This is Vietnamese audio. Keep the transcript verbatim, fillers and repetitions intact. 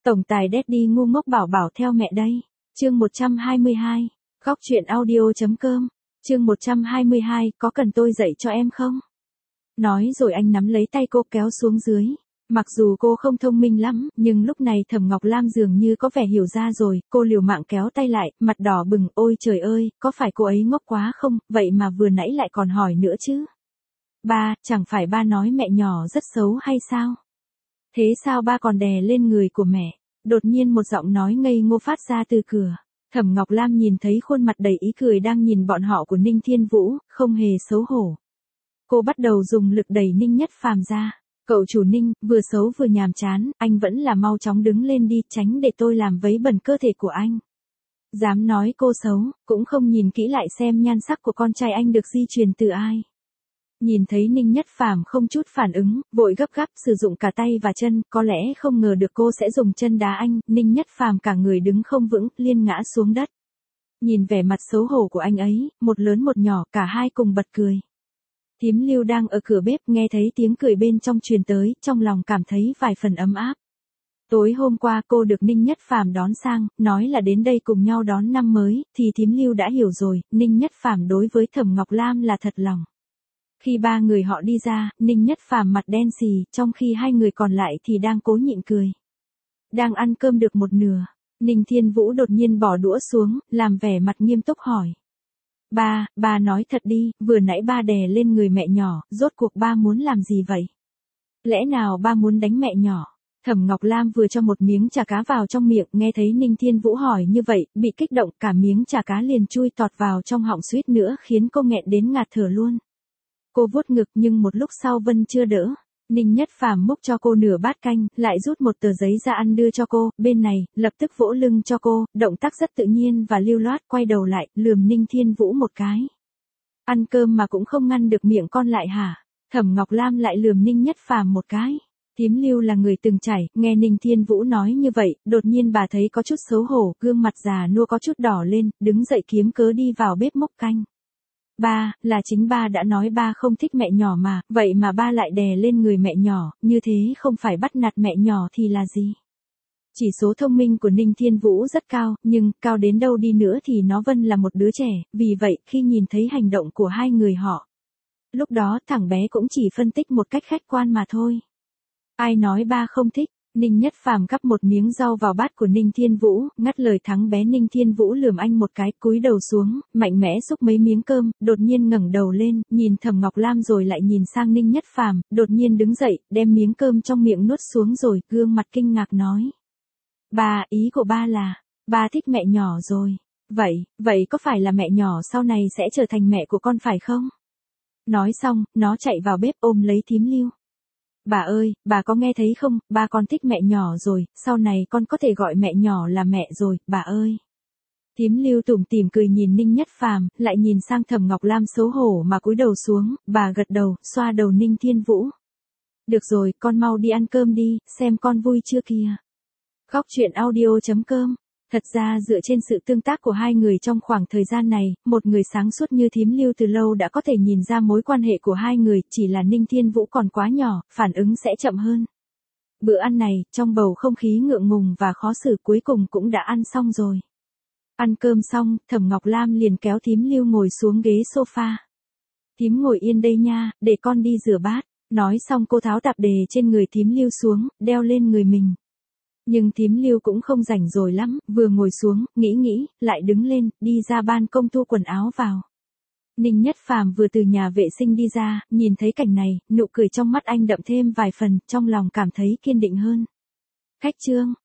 Tổng tài Daddy ngu ngốc bảo bảo theo mẹ đây. Chương một trăm hai mươi hai. Góc truyện audio.com. Chương một trăm hai mươi hai, có cần tôi dạy cho em không? Nói rồi anh nắm lấy tay cô kéo xuống dưới. Mặc dù cô không thông minh lắm, nhưng lúc này Thẩm Ngọc Lam dường như có vẻ hiểu ra rồi, cô liều mạng kéo tay lại, mặt đỏ bừng, ôi trời ơi, có phải cô ấy ngốc quá không, vậy mà vừa nãy lại còn hỏi nữa chứ. Ba, chẳng phải ba nói mẹ nhỏ rất xấu hay sao? Thế sao ba còn đè lên người của mẹ? Đột nhiên một giọng nói ngây ngô phát ra từ cửa. Thẩm Ngọc Lam nhìn thấy khuôn mặt đầy ý cười đang nhìn bọn họ của Ninh Thiên Vũ, không hề xấu hổ. Cô bắt đầu dùng lực đẩy Ninh Nhất Phàm ra. Cậu chủ Ninh, vừa xấu vừa nhàm chán, anh vẫn là mau chóng đứng lên đi, tránh để tôi làm vấy bẩn cơ thể của anh. Dám nói cô xấu, cũng không nhìn kỹ lại xem nhan sắc của con trai anh được di truyền từ ai. Nhìn thấy Ninh Nhất Phàm không chút phản ứng, vội gấp gáp sử dụng cả tay và chân, có lẽ không ngờ được cô sẽ dùng chân đá anh, Ninh Nhất Phàm cả người đứng không vững, liên ngã xuống đất. Nhìn vẻ mặt xấu hổ của anh ấy, một lớn một nhỏ, cả hai cùng bật cười. Thím Lưu đang ở cửa bếp nghe thấy tiếng cười bên trong truyền tới, trong lòng cảm thấy vài phần ấm áp. Tối hôm qua cô được Ninh Nhất Phàm đón sang, nói là đến đây cùng nhau đón năm mới, thì thím Lưu đã hiểu rồi, Ninh Nhất Phàm đối với Thẩm Ngọc Lam là thật lòng. Khi ba người họ đi ra, Ninh Nhất Phàm mặt đen xì, trong khi hai người còn lại thì đang cố nhịn cười. Đang ăn cơm được một nửa, Ninh Thiên Vũ đột nhiên bỏ đũa xuống, làm vẻ mặt nghiêm túc hỏi. Ba, ba nói thật đi, vừa nãy ba đè lên người mẹ nhỏ, rốt cuộc ba muốn làm gì vậy? Lẽ nào ba muốn đánh mẹ nhỏ? Thẩm Ngọc Lam vừa cho một miếng chả cá vào trong miệng, nghe thấy Ninh Thiên Vũ hỏi như vậy, bị kích động, cả miếng chả cá liền chui tọt vào trong họng suýt nữa khiến cô nghẹn đến ngạt thở luôn. Cô vuốt ngực nhưng một lúc sau vẫn chưa đỡ. Ninh Nhất Phàm múc cho cô nửa bát canh, lại rút một tờ giấy ra ăn đưa cho cô, bên này, lập tức vỗ lưng cho cô, động tác rất tự nhiên và lưu loát, quay đầu lại, lườm Ninh Thiên Vũ một cái. Ăn cơm mà cũng không ngăn được miệng con lại hả? Thẩm Ngọc Lam lại lườm Ninh Nhất Phàm một cái. Thím Lưu là người từng trải, nghe Ninh Thiên Vũ nói như vậy, đột nhiên bà thấy có chút xấu hổ, gương mặt già nua có chút đỏ lên, đứng dậy kiếm cớ đi vào bếp múc canh. Ba, là chính ba đã nói ba không thích mẹ nhỏ mà, vậy mà ba lại đè lên người mẹ nhỏ, như thế không phải bắt nạt mẹ nhỏ thì là gì? Chỉ số thông minh của Ninh Thiên Vũ rất cao, nhưng cao đến đâu đi nữa thì nó vẫn là một đứa trẻ, vì vậy khi nhìn thấy hành động của hai người họ, lúc đó thằng bé cũng chỉ phân tích một cách khách quan mà thôi. Ai nói ba không thích? Ninh Nhất Phàm gắp một miếng rau vào bát của Ninh Thiên Vũ, ngắt lời thắng bé Ninh Thiên Vũ lườm anh một cái, cúi đầu xuống, mạnh mẽ xúc mấy miếng cơm, đột nhiên ngẩng đầu lên, nhìn Thẩm Ngọc Lam rồi lại nhìn sang Ninh Nhất Phàm, đột nhiên đứng dậy, đem miếng cơm trong miệng nuốt xuống rồi, gương mặt kinh ngạc nói. Ba, ý của ba là, ba thích mẹ nhỏ rồi. Vậy, vậy có phải là mẹ nhỏ sau này sẽ trở thành mẹ của con phải không? Nói xong, nó chạy vào bếp ôm lấy thím Lưu. Bà ơi, bà có nghe thấy không, ba con thích mẹ nhỏ rồi, sau này con có thể gọi mẹ nhỏ là mẹ rồi, bà ơi. Thím Lưu tủm tỉm cười nhìn Ninh Nhất Phàm, lại nhìn sang Thẩm Ngọc Lam xấu hổ mà cúi đầu xuống, bà gật đầu, xoa đầu Ninh Thiên Vũ. Được rồi, con mau đi ăn cơm đi, xem con vui chưa kìa. Góc truyện audio.com. Thật ra dựa trên sự tương tác của hai người trong khoảng thời gian này, một người sáng suốt như thím Lưu từ lâu đã có thể nhìn ra mối quan hệ của hai người, chỉ là Ninh Thiên Vũ còn quá nhỏ, phản ứng sẽ chậm hơn. Bữa ăn này, trong bầu không khí ngượng ngùng và khó xử cuối cùng cũng đã ăn xong rồi. Ăn cơm xong, Thẩm Ngọc Lam liền kéo thím Lưu ngồi xuống ghế sofa. Thím ngồi yên đây nha, để con đi rửa bát. Nói xong cô tháo tạp dề trên người thím Lưu xuống, đeo lên người mình. Nhưng thím Lưu cũng không rảnh rồi lắm, vừa ngồi xuống, nghĩ nghĩ, lại đứng lên, đi ra ban công thu quần áo vào. Ninh Nhất Phàm vừa từ nhà vệ sinh đi ra, nhìn thấy cảnh này, nụ cười trong mắt anh đậm thêm vài phần, trong lòng cảm thấy kiên định hơn. Khách trương,